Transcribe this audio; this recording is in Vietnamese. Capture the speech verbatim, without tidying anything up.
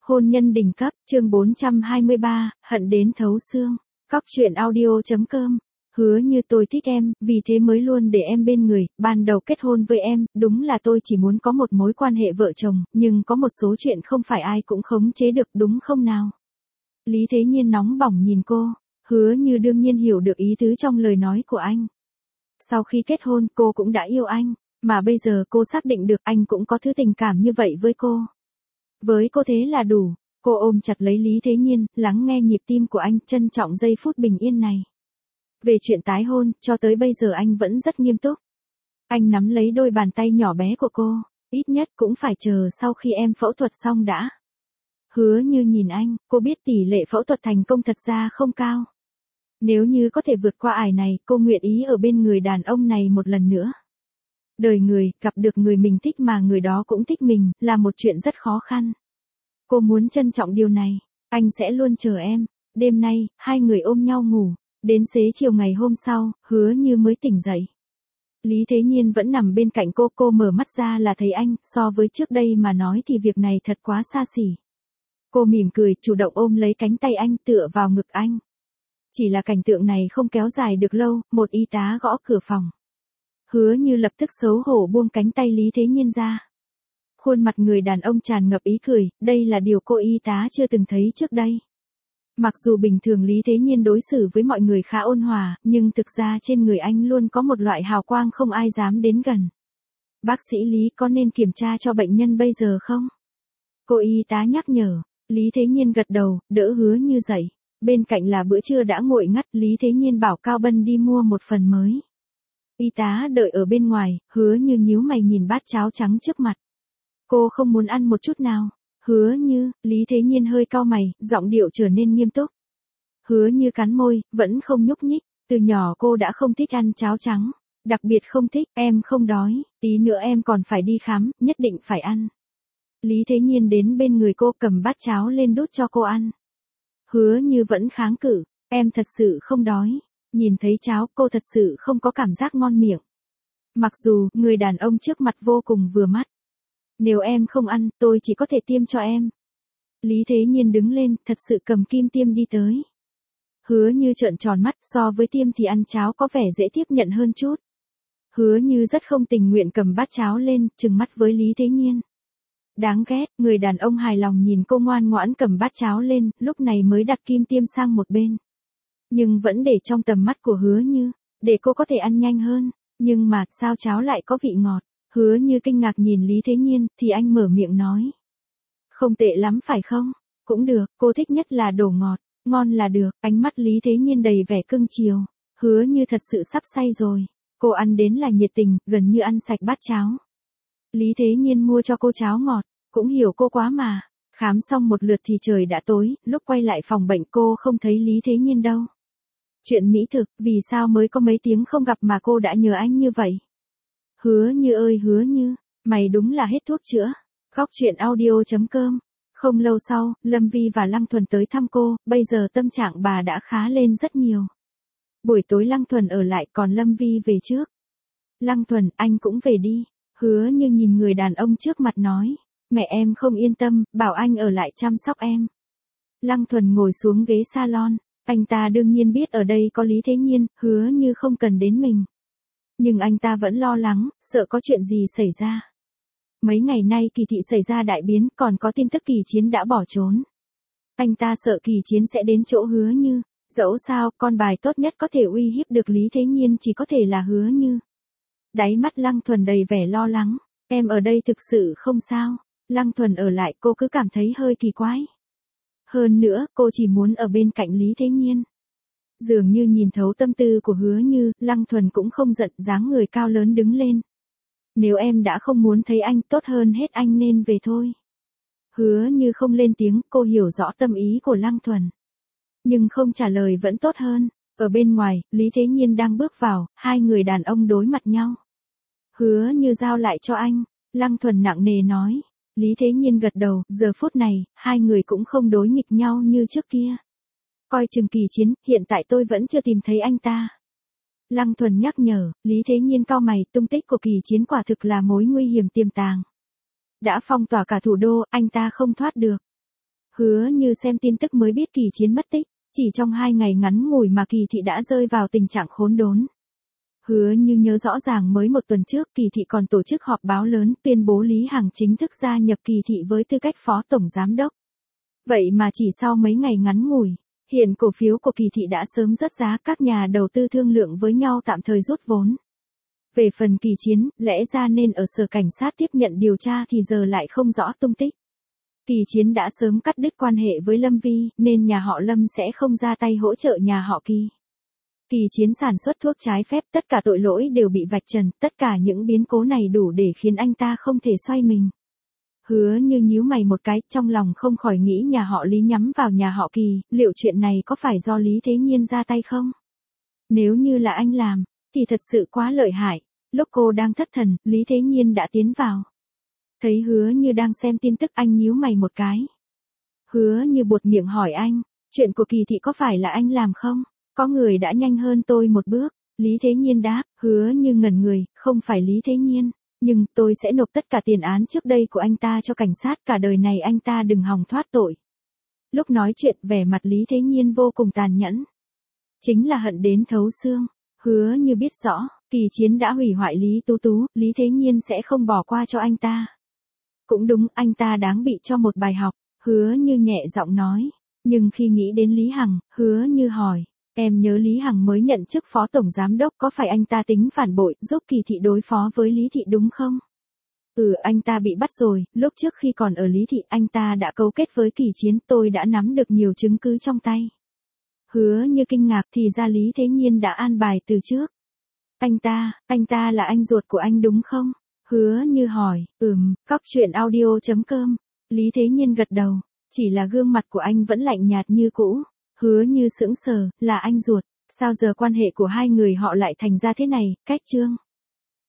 Hôn nhân đỉnh cấp, chương bốn trăm hai mươi ba, hận đến thấu xương. Cóc truyện audio chấm com. Hứa Như, tôi thích em, vì thế mới luôn để em bên người, ban đầu kết hôn với em, đúng là tôi chỉ muốn có một mối quan hệ vợ chồng, nhưng có một số chuyện không phải ai cũng khống chế được, đúng không nào? Lý Thế Nhiên nóng bỏng nhìn cô, Hứa Như đương nhiên hiểu được ý tứ trong lời nói của anh. Sau khi kết hôn, cô cũng đã yêu anh, mà bây giờ cô xác định được anh cũng có thứ tình cảm như vậy với cô. Với cô thế là đủ. Cô ôm chặt lấy Lý Thế Nhiên, lắng nghe nhịp tim của anh, trân trọng giây phút bình yên này. Về chuyện tái hôn, cho tới bây giờ anh vẫn rất nghiêm túc. Anh nắm lấy đôi bàn tay nhỏ bé của cô, ít nhất cũng phải chờ sau khi em phẫu thuật xong đã. Hứa Như nhìn anh, cô biết tỷ lệ phẫu thuật thành công thật ra không cao. Nếu như có thể vượt qua ải này, cô nguyện ý ở bên người đàn ông này một lần nữa. Đời người, gặp được người mình thích mà người đó cũng thích mình, là một chuyện rất khó khăn. Cô muốn trân trọng điều này, anh sẽ luôn chờ em. Đêm nay, hai người ôm nhau ngủ, đến xế chiều ngày hôm sau, Hứa Như mới tỉnh dậy. Lý Thế Nhiên vẫn nằm bên cạnh cô, cô mở mắt ra là thấy anh, so với trước đây mà nói thì việc này thật quá xa xỉ. Cô mỉm cười, chủ động ôm lấy cánh tay anh, tựa vào ngực anh. Chỉ là cảnh tượng này không kéo dài được lâu, một y tá gõ cửa phòng. Hứa Như lập tức xấu hổ buông cánh tay Lý Thế Nhiên ra. Khuôn mặt người đàn ông tràn ngập ý cười, đây là điều cô y tá chưa từng thấy trước đây. Mặc dù bình thường Lý Thế Nhiên đối xử với mọi người khá ôn hòa, nhưng thực ra trên người anh luôn có một loại hào quang không ai dám đến gần. Bác sĩ Lý, có nên kiểm tra cho bệnh nhân bây giờ không? Cô y tá nhắc nhở. Lý Thế Nhiên gật đầu, đỡ Hứa Như dậy. Bên cạnh là bữa trưa đã nguội ngắt, Lý Thế Nhiên bảo Cao Bân đi mua một phần mới. Y tá đợi ở bên ngoài, Hứa Như nhíu mày nhìn bát cháo trắng trước mặt. Cô không muốn ăn một chút nào. Hứa Như, Lý Thế Nhiên hơi cau mày, giọng điệu trở nên nghiêm túc. Hứa Như cắn môi, vẫn không nhúc nhích, từ nhỏ cô đã không thích ăn cháo trắng, đặc biệt không thích, em không đói, tí nữa em còn phải đi khám, nhất định phải ăn. Lý Thế Nhiên đến bên người cô cầm bát cháo lên đút cho cô ăn. Hứa Như vẫn kháng cự, em thật sự không đói, nhìn thấy cháo cô thật sự không có cảm giác ngon miệng. Mặc dù, người đàn ông trước mặt vô cùng vừa mắt. Nếu em không ăn, tôi chỉ có thể tiêm cho em. Lý Thế Nhiên đứng lên, thật sự cầm kim tiêm đi tới. Hứa Như trợn tròn mắt, so với tiêm thì ăn cháo có vẻ dễ tiếp nhận hơn chút. Hứa Như rất không tình nguyện cầm bát cháo lên, trừng mắt với Lý Thế Nhiên. Đáng ghét, người đàn ông hài lòng nhìn cô ngoan ngoãn cầm bát cháo lên, lúc này mới đặt kim tiêm sang một bên. Nhưng vẫn để trong tầm mắt của Hứa Như, để cô có thể ăn nhanh hơn. Nhưng mà, sao cháo lại có vị ngọt? Hứa Như kinh ngạc nhìn Lý Thế Nhiên, thì anh mở miệng nói. Không tệ lắm phải không? Cũng được, cô thích nhất là đồ ngọt, ngon là được. Ánh mắt Lý Thế Nhiên đầy vẻ cưng chiều. Hứa Như thật sự sắp say rồi. Cô ăn đến là nhiệt tình, gần như ăn sạch bát cháo. Lý Thế Nhiên mua cho cô cháo ngọt, cũng hiểu cô quá mà. Khám xong một lượt thì trời đã tối, lúc quay lại phòng bệnh cô không thấy Lý Thế Nhiên đâu. Chuyện mỹ thực, vì sao mới có mấy tiếng không gặp mà cô đã nhờ anh như vậy? Hứa Như ơi Hứa Như, mày đúng là hết thuốc chữa. Cóc truyện audio chấm com. Không lâu sau, Lâm Vi và Lăng Thuần tới thăm cô, bây giờ tâm trạng bà đã khá lên rất nhiều. Buổi tối Lăng Thuần ở lại còn Lâm Vi về trước. Lăng Thuần, anh cũng về đi. Hứa Như nhìn người đàn ông trước mặt nói, mẹ em không yên tâm, bảo anh ở lại chăm sóc em. Lăng Thuần ngồi xuống ghế salon, anh ta đương nhiên biết ở đây có Lý Thế Nhiên, Hứa Như không cần đến mình. Nhưng anh ta vẫn lo lắng, sợ có chuyện gì xảy ra. Mấy ngày nay Kỳ Thị xảy ra đại biến, còn có tin tức Kỳ Chiến đã bỏ trốn. Anh ta sợ Kỳ Chiến sẽ đến chỗ Hứa Như, dẫu sao, con bài tốt nhất có thể uy hiếp được Lý Thế Nhiên chỉ có thể là Hứa Như. Đáy mắt Lăng Thuần đầy vẻ lo lắng, em ở đây thực sự không sao. Lăng Thuần ở lại cô cứ cảm thấy hơi kỳ quái. Hơn nữa, cô chỉ muốn ở bên cạnh Lý Thế Nhiên. Dường như nhìn thấu tâm tư của Hứa Như, Lăng Thuần cũng không giận, dáng người cao lớn đứng lên. Nếu em đã không muốn thấy anh, tốt hơn hết anh nên về thôi. Hứa Như không lên tiếng, cô hiểu rõ tâm ý của Lăng Thuần. Nhưng không trả lời vẫn tốt hơn. Ở bên ngoài, Lý Thế Nhiên đang bước vào, hai người đàn ông đối mặt nhau. Hứa Như giao lại cho anh, Lăng Thuần nặng nề nói. Lý Thế Nhiên gật đầu, giờ phút này, hai người cũng không đối nghịch nhau như trước kia. Coi chừng Kỳ Chiến, hiện tại tôi vẫn chưa tìm thấy anh ta. Lăng Thuần nhắc nhở, Lý Thế Nhiên cau mày, tung tích của Kỳ Chiến quả thực là mối nguy hiểm tiềm tàng. Đã phong tỏa cả thủ đô, anh ta không thoát được. Hứa Như xem tin tức mới biết Kỳ Chiến mất tích, chỉ trong hai ngày ngắn ngủi mà Kỳ thị đã rơi vào tình trạng khốn đốn. Hứa Như nhớ rõ ràng mới một tuần trước Kỳ thị còn tổ chức họp báo lớn tuyên bố Lý Hằng chính thức gia nhập Kỳ thị với tư cách phó tổng giám đốc. Vậy mà chỉ sau mấy ngày ngắn ngủi, hiện cổ phiếu của Kỳ thị đã sớm rớt giá, các nhà đầu tư thương lượng với nhau tạm thời rút vốn. Về phần Kỳ Chiến, lẽ ra nên ở sở cảnh sát tiếp nhận điều tra thì giờ lại không rõ tung tích. Kỳ Chiến đã sớm cắt đứt quan hệ với Lâm Vi, nên nhà họ Lâm sẽ không ra tay hỗ trợ nhà họ Kỳ. Kỳ Chiến sản xuất thuốc trái phép, tất cả tội lỗi đều bị vạch trần, tất cả những biến cố này đủ để khiến anh ta không thể xoay mình. Hứa Như nhíu mày một cái, trong lòng không khỏi nghĩ nhà họ Lý nhắm vào nhà họ Kỳ, liệu chuyện này có phải do Lý Thế Nhiên ra tay không? Nếu như là anh làm, thì thật sự quá lợi hại. Lúc cô đang thất thần, Lý Thế Nhiên đã tiến vào. Thấy Hứa Như đang xem tin tức, anh nhíu mày một cái. Hứa Như buột miệng hỏi anh, chuyện của Kỳ thị có phải là anh làm không? Có người đã nhanh hơn tôi một bước. Lý Thế Nhiên đáp. Hứa Như ngẩn người, không phải Lý Thế Nhiên, nhưng tôi sẽ nộp tất cả tiền án trước đây của anh ta cho cảnh sát, cả đời này anh ta đừng hòng thoát tội. Lúc nói chuyện, vẻ mặt Lý Thế Nhiên vô cùng tàn nhẫn. Chính là hận đến thấu xương. Hứa Như biết rõ, Kỳ Chiến đã hủy hoại Lý Tú Tú, Lý Thế Nhiên sẽ không bỏ qua cho anh ta. Cũng đúng, anh ta đáng bị cho một bài học. Hứa Như nhẹ giọng nói. Nhưng khi nghĩ đến Lý Hằng, Hứa Như hỏi, em nhớ Lý Hằng mới nhận chức phó tổng giám đốc, có phải anh ta tính phản bội, giúp Kỳ thị đối phó với Lý thị đúng không? Ừ, anh ta bị bắt rồi, lúc trước khi còn ở Lý thị anh ta đã cấu kết với Kỳ Chiến, tôi đã nắm được nhiều chứng cứ trong tay. Hứa Như kinh ngạc, thì ra Lý Thế Nhiên đã an bài từ trước. Anh ta, anh ta là anh ruột của anh đúng không? Hứa Như hỏi. Ừm, cóc truyện audio chấm com. Lý Thế Nhiên gật đầu, chỉ là gương mặt của anh vẫn lạnh nhạt như cũ. Hứa Như sững sờ, là anh ruột, sao giờ quan hệ của hai người họ lại thành ra thế này? Cách chương